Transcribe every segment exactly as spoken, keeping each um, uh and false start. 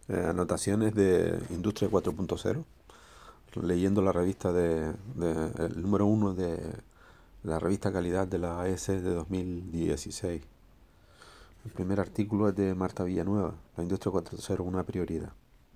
eh, anotaciones de Industria cuatro punto cero, leyendo la revista de, de- el número uno de la revista Calidad de la A S de dos mil dieciséis. El primer artículo es de Marta Villanueva, la Industria cuatro punto cero, una prioridad.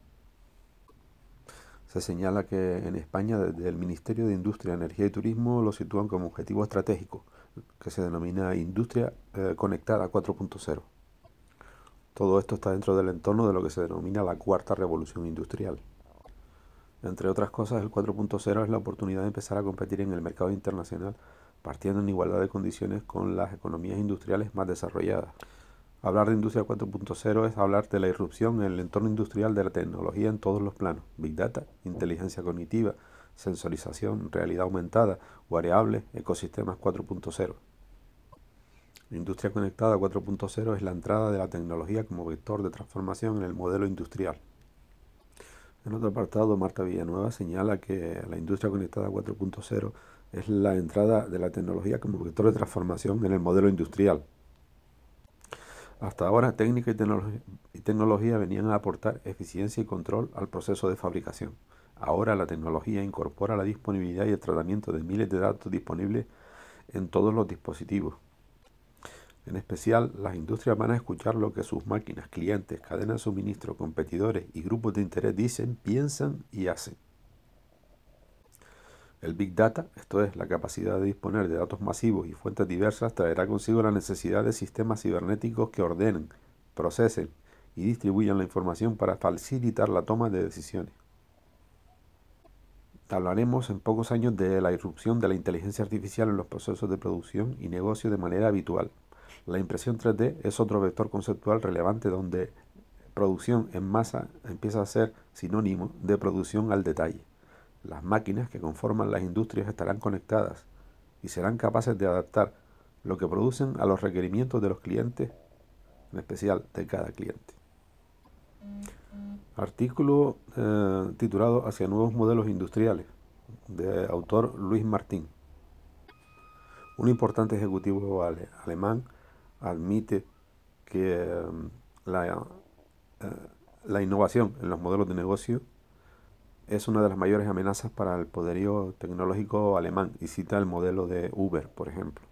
Se señala que en España, desde el Ministerio de Industria, Energía y Turismo, lo sitúan como objetivo estratégico, que se denomina Industria eh, Conectada cuatro punto cero. Todo esto está dentro del entorno de lo que se denomina la cuarta revolución industrial. Entre otras cosas, el cuatro punto cero es la oportunidad de empezar a competir en el mercado internacional, partiendo en igualdad de condiciones con las economías industriales más desarrolladas. Hablar de Industria cuatro punto cero es hablar de la irrupción en el entorno industrial de la tecnología en todos los planos: Big Data, inteligencia cognitiva, sensorización, realidad aumentada, variables, ecosistemas cuatro punto cero. La Industria Conectada cuatro punto cero es la entrada de la tecnología como vector de transformación en el modelo industrial. En otro apartado, Marta Villanueva señala que la Industria Conectada cuatro punto cero es la entrada de la tecnología como vector de transformación en el modelo industrial. Hasta ahora, técnica y, tecnología, y tecnología venían a aportar eficiencia y control al proceso de fabricación. Ahora la tecnología incorpora la disponibilidad y el tratamiento de miles de datos disponibles en todos los dispositivos. En especial, las industrias van a escuchar lo que sus máquinas, clientes, cadenas de suministro, competidores y grupos de interés dicen, piensan y hacen. El Big Data, esto es, la capacidad de disponer de datos masivos y fuentes diversas, traerá consigo la necesidad de sistemas cibernéticos que ordenen, procesen y distribuyan la información para facilitar la toma de decisiones. Hablaremos en pocos años de la irrupción de la inteligencia artificial en los procesos de producción y negocio de manera habitual. La impresión tres D es otro vector conceptual relevante donde producción en masa empieza a ser sinónimo de producción al detalle. Las máquinas que conforman las industrias estarán conectadas y serán capaces de adaptar lo que producen a los requerimientos de los clientes, en especial de cada cliente. Artículo eh, titulado Hacia nuevos modelos industriales, de autor Luis Martín. Un importante ejecutivo ale alemán admite que eh, la, eh, la innovación en los modelos de negocio es una de las mayores amenazas para el poderío tecnológico alemán y cita el modelo de Uber, por ejemplo.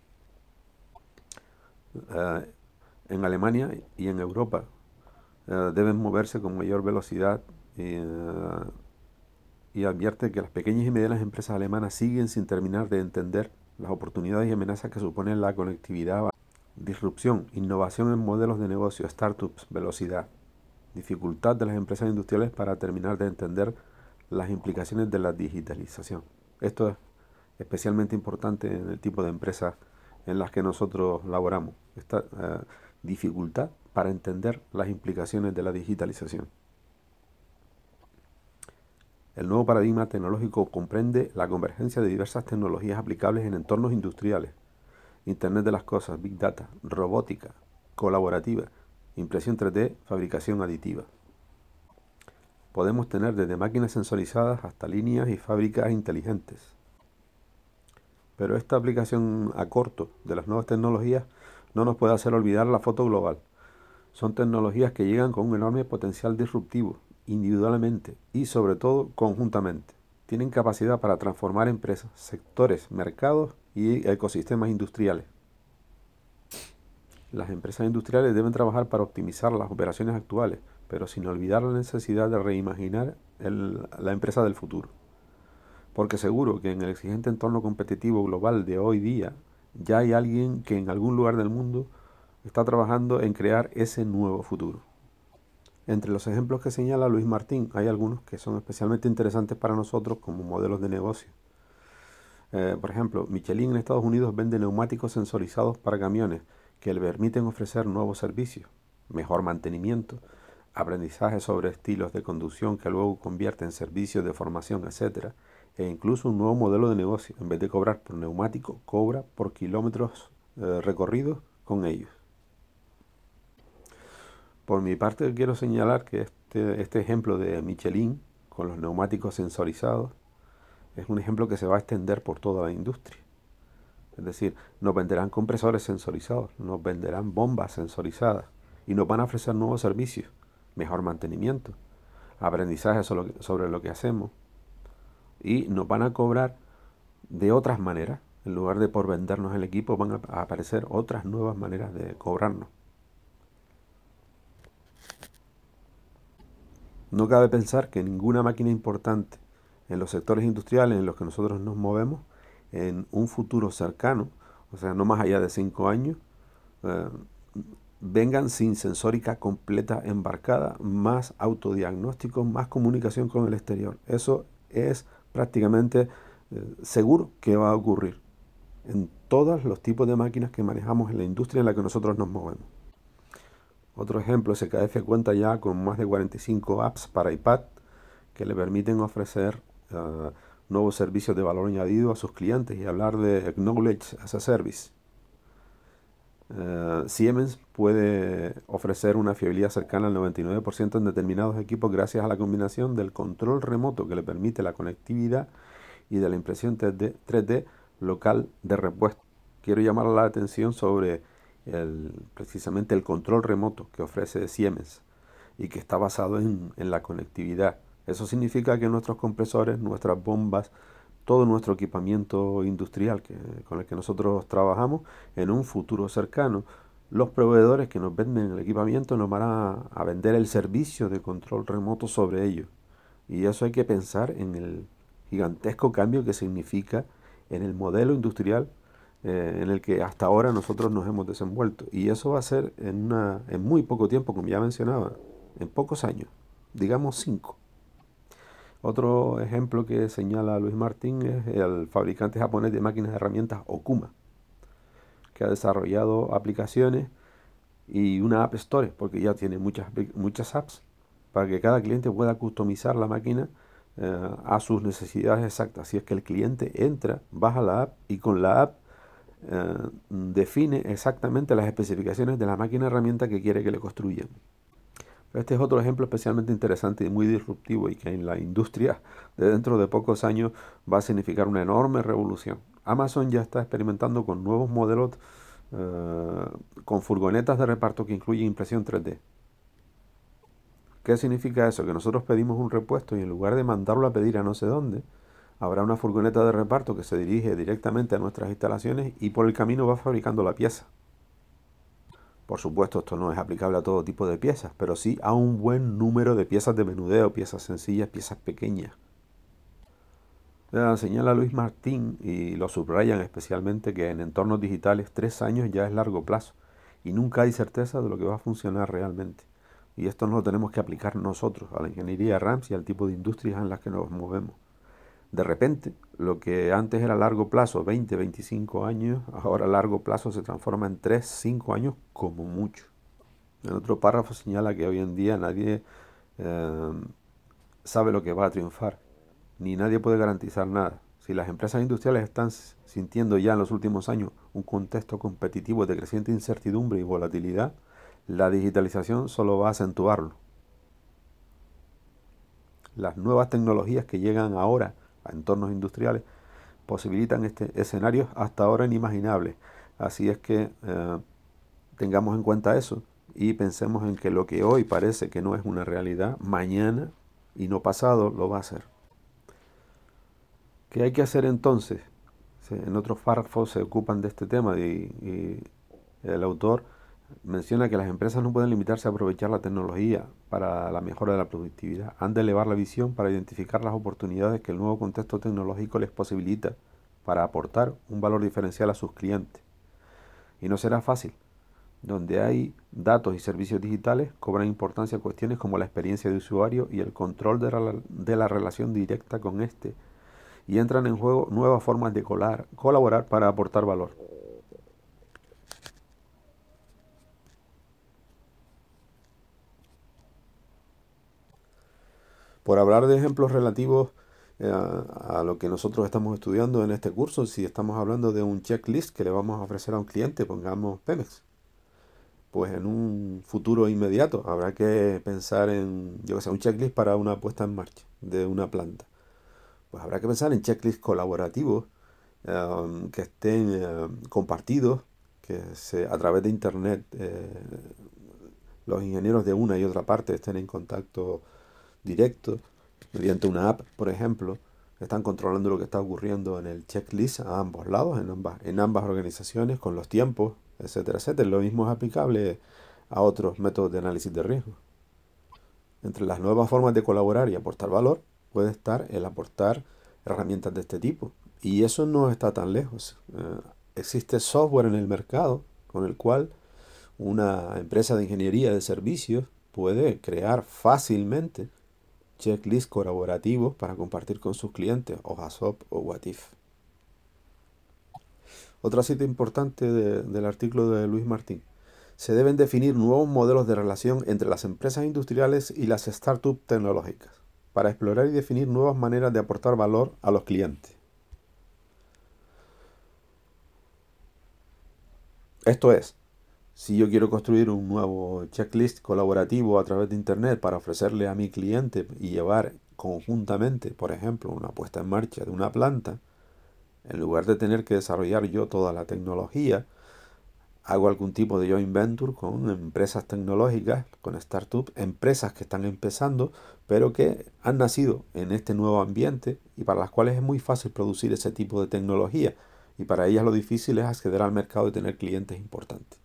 Eh, en Alemania y en Europa eh, deben moverse con mayor velocidad y, eh, y advierte que las pequeñas y medianas empresas alemanas siguen sin terminar de entender las oportunidades y amenazas que suponen la conectividad, disrupción, innovación en modelos de negocio, startups, velocidad, dificultad de las empresas industriales para terminar de entender las implicaciones de la digitalización. Esto es especialmente importante en el tipo de empresas en las que nosotros laboramos. Esta eh, dificultad para entender las implicaciones de la digitalización. El nuevo paradigma tecnológico comprende la convergencia de diversas tecnologías aplicables en entornos industriales: Internet de las cosas, Big Data, robótica, colaborativa, impresión tres D, fabricación aditiva. Podemos tener desde máquinas sensorizadas hasta líneas y fábricas inteligentes. Pero esta aplicación a corto de las nuevas tecnologías no nos puede hacer olvidar la foto global. Son tecnologías que llegan con un enorme potencial disruptivo, individualmente y sobre todo conjuntamente. Tienen capacidad para transformar empresas, sectores, mercados y ecosistemas industriales. Las empresas industriales deben trabajar para optimizar las operaciones actuales, pero sin olvidar la necesidad de reimaginar el, la empresa del futuro. Porque seguro que en el exigente entorno competitivo global de hoy día ya hay alguien que en algún lugar del mundo está trabajando en crear ese nuevo futuro. Entre los ejemplos que señala Luis Martín hay algunos que son especialmente interesantes para nosotros como modelos de negocio. Eh, por ejemplo, Michelin en Estados Unidos vende neumáticos sensorizados para camiones que le permiten ofrecer nuevos servicios, mejor mantenimiento, aprendizaje sobre estilos de conducción que luego convierte en servicios de formación, etcétera, e incluso un nuevo modelo de negocio. En vez de cobrar por neumático, cobra por kilómetros eh, recorridos con ellos. Por mi parte, quiero señalar que este, este ejemplo de Michelin con los neumáticos sensorizados es un ejemplo que se va a extender por toda la industria. Es decir, nos venderán compresores sensorizados, nos venderán bombas sensorizadas y nos van a ofrecer nuevos servicios, mejor mantenimiento, aprendizaje sobre lo que, sobre lo que hacemos y nos van a cobrar de otras maneras. En lugar de por vendernos el equipo, van a, a aparecer otras nuevas maneras de cobrarnos. No cabe pensar que ninguna máquina importante en los sectores industriales en los que nosotros nos movemos, en un futuro cercano, o sea, no más allá de cinco años, eh, vengan sin sensórica completa embarcada, más autodiagnóstico, más comunicación con el exterior. Eso es prácticamente eh, seguro que va a ocurrir en todos los tipos de máquinas que manejamos en la industria en la que nosotros nos movemos. Otro ejemplo, S K F cuenta ya con más de cuarenta y cinco apps para iPad que le permiten ofrecer uh, nuevos servicios de valor añadido a sus clientes y hablar de Knowledge as a Service. Uh, Siemens puede ofrecer una fiabilidad cercana al noventa y nueve por ciento en determinados equipos gracias a la combinación del control remoto que le permite la conectividad y de la impresión tres D, tres D local de repuesto. Quiero llamar la atención sobre el, precisamente el control remoto que ofrece Siemens y que está basado en, en la conectividad. Eso significa que nuestros compresores, nuestras bombas, todo nuestro equipamiento industrial que, con el que nosotros trabajamos, en un futuro cercano, los proveedores que nos venden el equipamiento nos van a, a vender el servicio de control remoto sobre ello. Y eso hay que pensar en el gigantesco cambio que significa en el modelo industrial eh, en el que hasta ahora nosotros nos hemos desenvuelto. Y eso va a ser en, una, en muy poco tiempo, como ya mencionaba, en pocos años, digamos cinco. Otro ejemplo que señala Luis Martín es el fabricante japonés de máquinas de herramientas Okuma, que ha desarrollado aplicaciones y una App Store, porque ya tiene muchas, muchas apps, para que cada cliente pueda customizar la máquina eh, a sus necesidades exactas. Si es que el cliente entra, baja la app y con la app eh, define exactamente las especificaciones de la máquina herramienta que quiere que le construyan. Este es otro ejemplo especialmente interesante y muy disruptivo y que en la industria de dentro de pocos años va a significar una enorme revolución. Amazon ya está experimentando con nuevos modelos eh, con furgonetas de reparto que incluyen impresión tres D. ¿Qué significa eso? Que nosotros pedimos un repuesto y en lugar de mandarlo a pedir a no sé dónde, habrá una furgoneta de reparto que se dirige directamente a nuestras instalaciones y por el camino va fabricando la pieza. Por supuesto, esto no es aplicable a todo tipo de piezas, pero sí a un buen número de piezas de menudeo, piezas sencillas, piezas pequeñas. Ya señala Luis Martín y lo subrayan especialmente que en entornos digitales tres años ya es largo plazo y nunca hay certeza de lo que va a funcionar realmente. Y esto nos lo tenemos que aplicar nosotros, a la ingeniería RAMS y al tipo de industrias en las que nos movemos. De repente, lo que antes era largo plazo, veinte, veinticinco años, ahora largo plazo se transforma en tres, cinco años como mucho. En otro párrafo señala que hoy en día nadie eh, sabe lo que va a triunfar, ni nadie puede garantizar nada. Si las empresas industriales están sintiendo ya en los últimos años un contexto competitivo de creciente incertidumbre y volatilidad, la digitalización solo va a acentuarlo. Las nuevas tecnologías que llegan ahora a entornos industriales posibilitan este escenarios hasta ahora inimaginables. Así es que eh, tengamos en cuenta eso y pensemos en que lo que hoy parece que no es una realidad, mañana y no pasado lo va a ser. ¿Qué hay que hacer entonces? En otros párrafos se ocupan de este tema y, y el autor menciona que las empresas no pueden limitarse a aprovechar la tecnología para la mejora de la productividad. Han de elevar la visión para identificar las oportunidades que el nuevo contexto tecnológico les posibilita para aportar un valor diferencial a sus clientes. Y no será fácil. Donde hay datos y servicios digitales, cobran importancia cuestiones como la experiencia de usuario y el control de la, de la relación directa con este. Y entran en juego nuevas formas de colar, colaborar para aportar valor. Por hablar de ejemplos relativos eh, a lo que nosotros estamos estudiando en este curso, si estamos hablando de un checklist que le vamos a ofrecer a un cliente, pongamos Pemex, pues en un futuro inmediato habrá que pensar en, yo que sé, un checklist para una puesta en marcha de una planta. Pues habrá que pensar en checklists colaborativos eh, que estén eh, compartidos, que se, a través de internet eh, los ingenieros de una y otra parte estén en contacto directos, mediante una app, por ejemplo, están controlando lo que está ocurriendo en el checklist a ambos lados, en ambas, en ambas organizaciones, con los tiempos, etcétera, etcétera. Lo mismo es aplicable a otros métodos de análisis de riesgo. Entre las nuevas formas de colaborar y aportar valor puede estar el aportar herramientas de este tipo. Y eso no está tan lejos. Eh, existe software en el mercado con el cual una empresa de ingeniería de servicios puede crear fácilmente checklists colaborativos para compartir con sus clientes, o HACCP o What-If. Otra cita importante de- del artículo de Luis Martín. Se deben definir nuevos modelos de relación entre las empresas industriales y las startups tecnológicas para explorar y definir nuevas maneras de aportar valor a los clientes. Esto es, si yo quiero construir un nuevo checklist colaborativo a través de Internet para ofrecerle a mi cliente y llevar conjuntamente, por ejemplo, una puesta en marcha de una planta, en lugar de tener que desarrollar yo toda la tecnología, hago algún tipo de joint venture con empresas tecnológicas, con startups, empresas que están empezando, pero que han nacido en este nuevo ambiente y para las cuales es muy fácil producir ese tipo de tecnología. Y para ellas lo difícil es acceder al mercado y tener clientes importantes.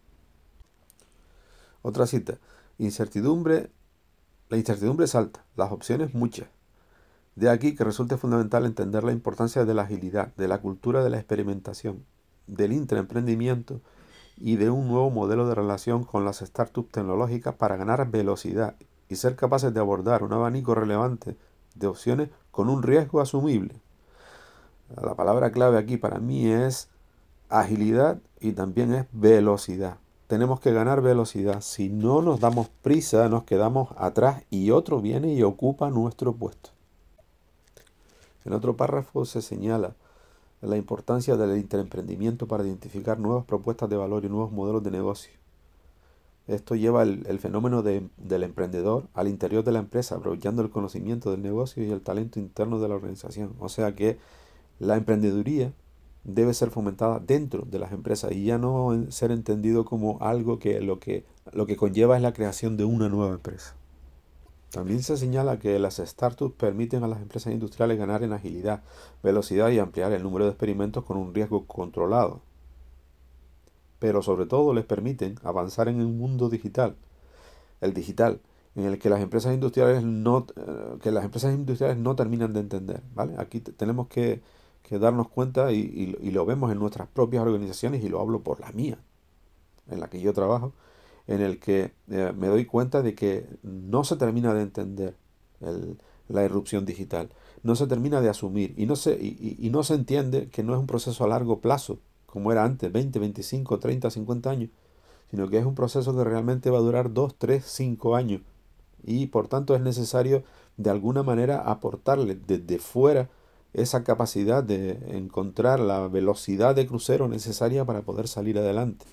Otra cita. Incertidumbre. La incertidumbre es alta, las opciones muchas. De aquí que resulte fundamental entender la importancia de la agilidad, de la cultura de la experimentación, del intraemprendimiento y de un nuevo modelo de relación con las startups tecnológicas para ganar velocidad y ser capaces de abordar un abanico relevante de opciones con un riesgo asumible. La palabra clave aquí para mí es agilidad y también es velocidad. Tenemos que ganar velocidad. Si no nos damos prisa, nos quedamos atrás y otro viene y ocupa nuestro puesto. En otro párrafo se señala la importancia del interemprendimiento para identificar nuevas propuestas de valor y nuevos modelos de negocio. Esto lleva el, el fenómeno de- del emprendedor al interior de la empresa, aprovechando el conocimiento del negocio y el talento interno de la organización. O sea que la emprendeduría debe ser fomentada dentro de las empresas y ya no en- ser entendido como algo que lo que lo que conlleva es la creación de una nueva empresa. También se señala que las startups permiten a las empresas industriales ganar en agilidad, velocidad y ampliar el número de experimentos con un riesgo controlado. Pero sobre todo les permiten avanzar en un mundo digital, el digital, en el que las empresas industriales no, eh, que las empresas industriales no terminan de entender, ¿vale? Aquí te- tenemos que, que darnos cuenta y, y- y lo vemos en nuestras propias organizaciones y lo hablo por la mía, en la que yo trabajo, en el que eh, me doy cuenta de que no se termina de entender el- la irrupción digital, no se termina de asumir y no se, y, y- y no se entiende que no es un proceso a largo plazo, como era antes, veinte veinticinco treinta cincuenta años, sino que es un proceso que realmente va a durar dos tres cinco años y por tanto es necesario de alguna manera aportarle desde fuera esa capacidad de encontrar la velocidad de crucero necesaria para poder salir adelante.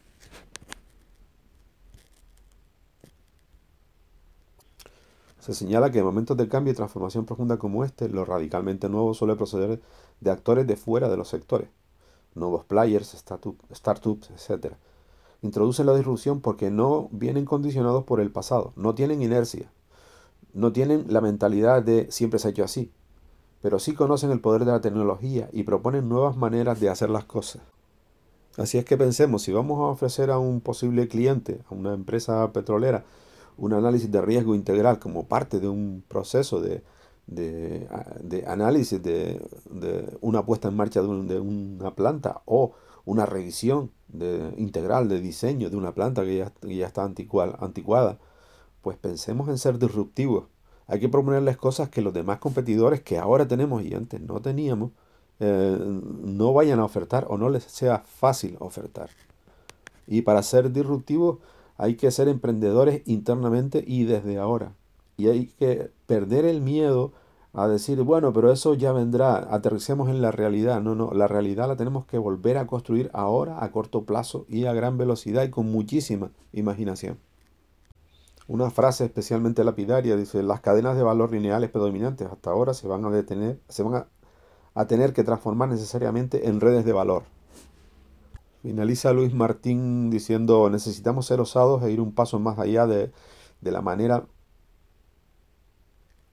Se señala que en momentos de cambio y transformación profunda como este, lo radicalmente nuevo suele proceder de actores de fuera de los sectores, nuevos players, startup- startups, etcétera. Introducen la disrupción porque no vienen condicionados por el pasado, no tienen inercia, no tienen la mentalidad de siempre se ha hecho así, pero sí conocen el poder de la tecnología y proponen nuevas maneras de hacer las cosas. Así es que pensemos, si vamos a ofrecer a un posible cliente, a una empresa petrolera, un análisis de riesgo integral como parte de un proceso de, de, a- de análisis de, de una puesta en marcha de, un- de una planta o una revisión de- integral de diseño de una planta que ya, que ya está anticuada, anticuada, pues pensemos en ser disruptivos. Hay que proponerles cosas que los demás competidores que ahora tenemos y antes no teníamos, eh, no vayan a ofertar o no les sea fácil ofertar. Y para ser disruptivos hay que ser emprendedores internamente y desde ahora. Y hay que perder el miedo a decir, bueno, pero eso ya vendrá, aterricemos en la realidad. No, no, la realidad la tenemos que volver a construir ahora, a corto plazo y a gran velocidad y con muchísima imaginación. Una frase especialmente lapidaria dice, las cadenas de valor lineales predominantes hasta ahora se van a detener, se van a, a tener que transformar necesariamente en redes de valor. Finaliza Luis Martín diciendo, necesitamos ser osados e ir un paso más allá de, de la manera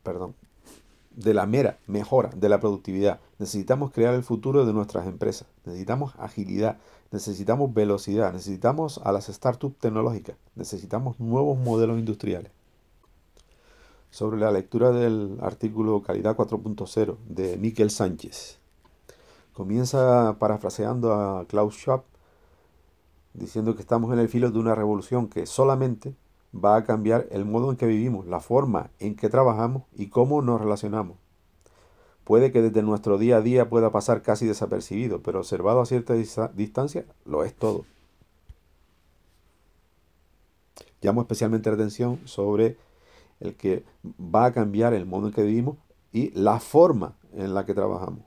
perdón, de la mera mejora de la productividad. Necesitamos crear el futuro de nuestras empresas. Necesitamos agilidad, necesitamos velocidad, necesitamos a las startups tecnológicas, necesitamos nuevos modelos industriales. Sobre la lectura del artículo Calidad cuatro punto cero de Miquel Sánchez. Comienza parafraseando a Klaus Schwab, diciendo que estamos en el filo de una revolución que solamente va a cambiar el modo en que vivimos, la forma en que trabajamos y cómo nos relacionamos. Puede que desde nuestro día a día pueda pasar casi desapercibido, pero observado a cierta distancia, lo es todo. Llamo especialmente la atención sobre el que va a cambiar el modo en que vivimos y la forma en la que trabajamos.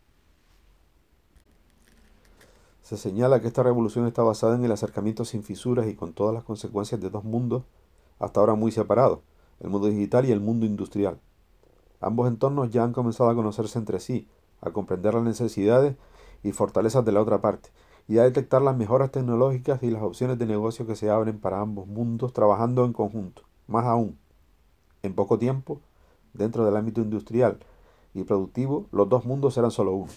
Se señala que esta revolución está basada en el acercamiento sin fisuras y con todas las consecuencias de dos mundos hasta ahora muy separados, el mundo digital y el mundo industrial. Ambos entornos ya han comenzado a conocerse entre sí, a comprender las necesidades y fortalezas de la otra parte, y a detectar las mejoras tecnológicas y las opciones de negocio que se abren para ambos mundos trabajando en conjunto. Más aún, en poco tiempo, dentro del ámbito industrial y productivo, los dos mundos serán solo uno.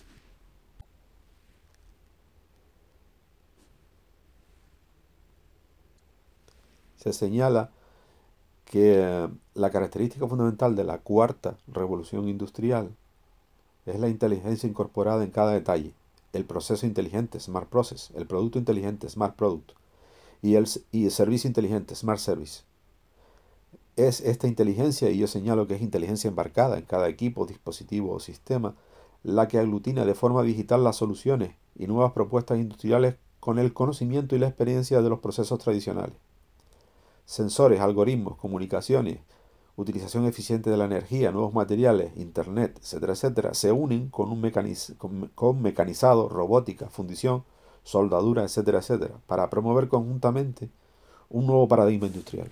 Se señala que la característica fundamental de la cuarta revolución industrial es la inteligencia incorporada en cada detalle, el proceso inteligente, Smart Process, el producto inteligente, Smart Product, y el, y el servicio inteligente, Smart Service. Es esta inteligencia, y yo señalo que es inteligencia embarcada en cada equipo, dispositivo o sistema, la que aglutina de forma digital las soluciones y nuevas propuestas industriales con el conocimiento y la experiencia de los procesos tradicionales. Sensores, algoritmos, comunicaciones, utilización eficiente de la energía, nuevos materiales, internet, etcétera, etcétera, se unen con un mecaniz con, con mecanizado, robótica, fundición, soldadura, etcétera, etcétera, para promover conjuntamente un nuevo paradigma industrial.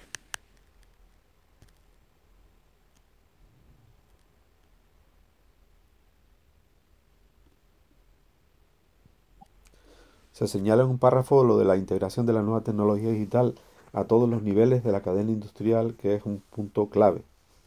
Se señala en un párrafo lo de la integración de la nueva tecnología digital a todos los niveles de la cadena industrial, que es un punto clave.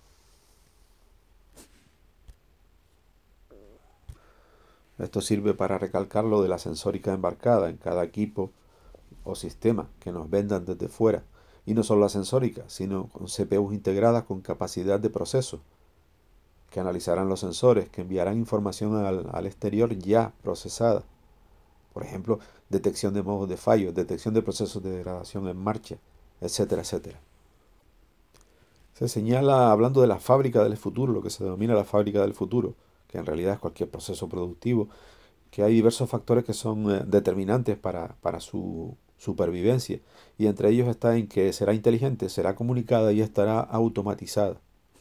Esto sirve para recalcar lo de la sensórica embarcada en cada equipo o sistema que nos vendan desde fuera. Y no solo la sensórica, sino con C P Us integradas con capacidad de proceso, que analizarán los sensores, que enviarán información al, al exterior ya procesada. Por ejemplo, detección de modos de fallo, detección de procesos de degradación en marcha, etcétera, etcétera. Se señala, hablando de la fábrica del futuro, lo que se denomina la fábrica del futuro, que en realidad es cualquier proceso productivo, que hay diversos factores que son eh, determinantes para, para su supervivencia, y entre ellos está en que será inteligente, será comunicada y estará automatizada.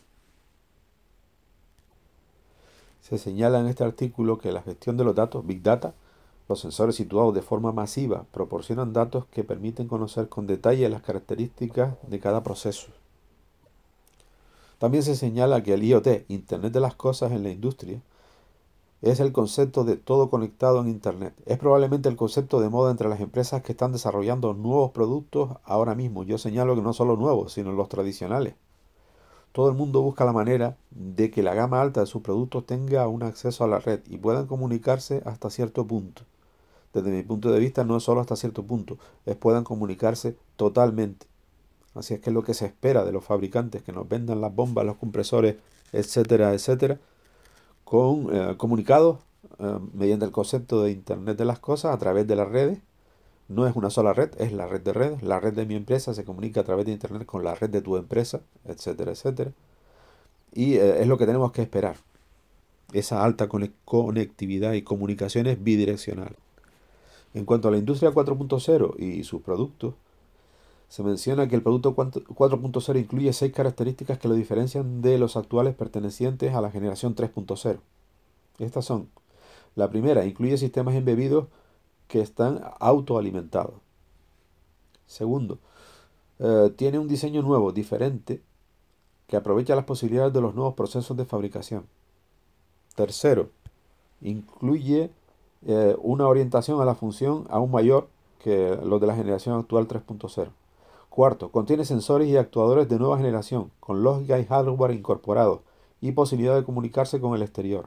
Se señala en este artículo que la gestión de los datos, Big Data, los sensores situados de forma masiva proporcionan datos que permiten conocer con detalle las características de cada proceso. También se señala que el I O T, Internet de las Cosas en la industria, es el concepto de todo conectado en Internet. Es probablemente el concepto de moda entre las empresas que están desarrollando nuevos productos ahora mismo. Yo señalo que no solo nuevos, sino los tradicionales. Todo el mundo busca la manera de que la gama alta de sus productos tenga un acceso a la red y puedan comunicarse hasta cierto punto. Desde mi punto de vista no es solo hasta cierto punto, es puedan comunicarse totalmente. Así es que es lo que se espera de los fabricantes, que nos vendan las bombas, los compresores, etcétera, etcétera, con eh, comunicados eh, mediante el concepto de Internet de las Cosas a través de las redes. No es una sola red, es la red de redes. La red de mi empresa se comunica a través de Internet con la red de tu empresa, etcétera, etcétera. Y eh, es lo que tenemos que esperar. Esa alta conectividad y comunicaciones bidireccionales. En cuanto a la industria cuatro punto cero y sus productos, se menciona que el producto cuatro punto cero incluye seis características que lo diferencian de los actuales pertenecientes a la generación tres punto cero. Estas son: la primera, incluye sistemas embebidos que están autoalimentados. Segundo, eh, tiene un diseño nuevo, diferente, que aprovecha las posibilidades de los nuevos procesos de fabricación. Tercero, incluye eh, una orientación a la función aún mayor que los de la generación actual tres punto cero. Cuarto, contiene sensores y actuadores de nueva generación, con lógica y hardware incorporados, y posibilidad de comunicarse con el exterior.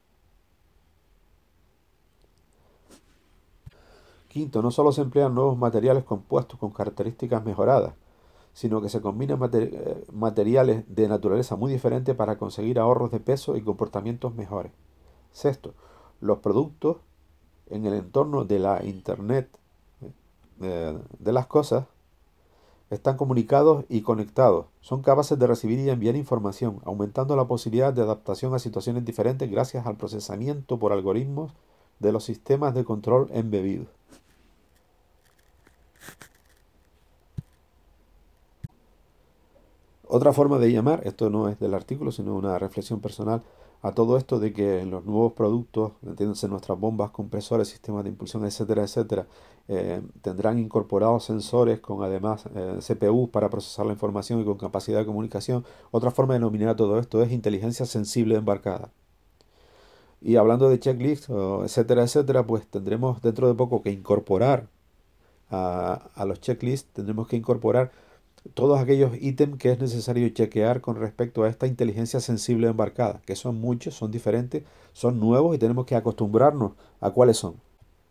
Quinto, no solo se emplean nuevos materiales compuestos con características mejoradas, sino que se combinan mater- eh, materiales de naturaleza muy diferente para conseguir ahorros de peso y comportamientos mejores. Sexto, los productos en el entorno de la Internet eh, de las cosas están comunicados y conectados. Son capaces de recibir y enviar información, aumentando la posibilidad de adaptación a situaciones diferentes gracias al procesamiento por algoritmos de los sistemas de control embebidos. Otra forma de llamar, esto no es del artículo, sino una reflexión personal, a todo esto de que en los nuevos productos, entiéndanse nuestras bombas, compresores, sistemas de impulsión, etcétera, etcétera, eh, tendrán incorporados sensores con además eh, C P U para procesar la información y con capacidad de comunicación. Otra forma de denominar todo esto es inteligencia sensible embarcada. Y hablando de checklist, o etcétera, etcétera, pues tendremos dentro de poco que incorporar a, a los checklists, tendremos que incorporar todos aquellos ítems que es necesario chequear con respecto a esta inteligencia sensible embarcada, que son muchos, son diferentes, son nuevos y tenemos que acostumbrarnos a cuáles son.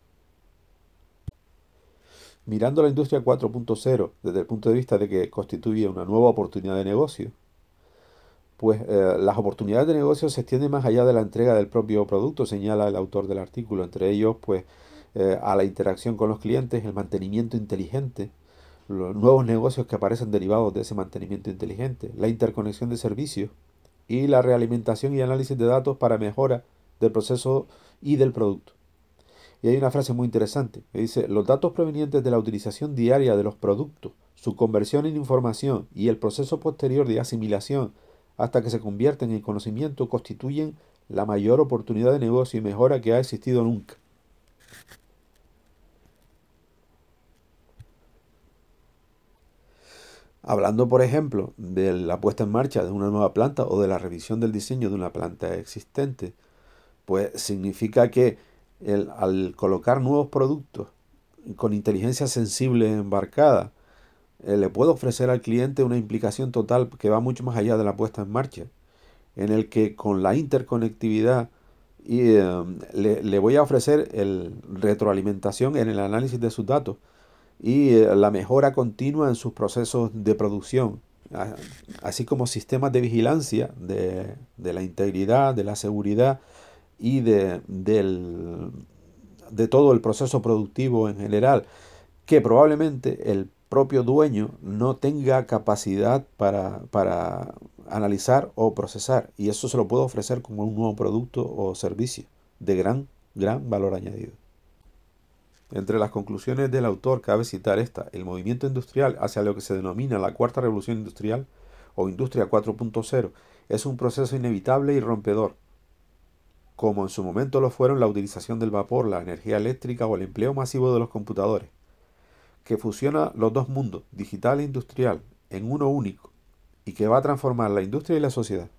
Mirando la industria cuatro punto cero desde el punto de vista de que constituye una nueva oportunidad de negocio, pues eh, las oportunidades de negocio se extienden más allá de la entrega del propio producto, señala el autor del artículo, entre ellos pues eh, a la interacción con los clientes, el mantenimiento inteligente, los nuevos negocios que aparecen derivados de ese mantenimiento inteligente, la interconexión de servicios y la realimentación y análisis de datos para mejora del proceso y del producto. Y hay una frase muy interesante que dice, los datos provenientes de la utilización diaria de los productos, su conversión en información y el proceso posterior de asimilación hasta que se convierten en conocimiento constituyen la mayor oportunidad de negocio y mejora que ha existido nunca. Hablando, por ejemplo, de la puesta en marcha de una nueva planta o de la revisión del diseño de una planta existente, pues significa que el, al colocar nuevos productos con inteligencia sensible embarcada, eh, le puedo ofrecer al cliente una implicación total que va mucho más allá de la puesta en marcha, en el que con la interconectividad y, eh, le, le voy a ofrecer el retroalimentación en el análisis de sus datos y eh, la mejora continua en sus procesos de producción, así como sistemas de vigilancia de, de la integridad, de la seguridad y de, del, de todo el proceso productivo en general, que probablemente el propio dueño no tenga capacidad para, para analizar o procesar, y eso se lo puedo ofrecer como un nuevo producto o servicio de gran, gran valor añadido. Entre las conclusiones del autor cabe citar esta: el movimiento industrial hacia lo que se denomina la cuarta revolución industrial o industria cuatro punto cero es un proceso inevitable y rompedor, como en su momento lo fueron la utilización del vapor, la energía eléctrica o el empleo masivo de los computadores, que fusiona los dos mundos, digital e industrial, en uno único, y que va a transformar la industria y la sociedad.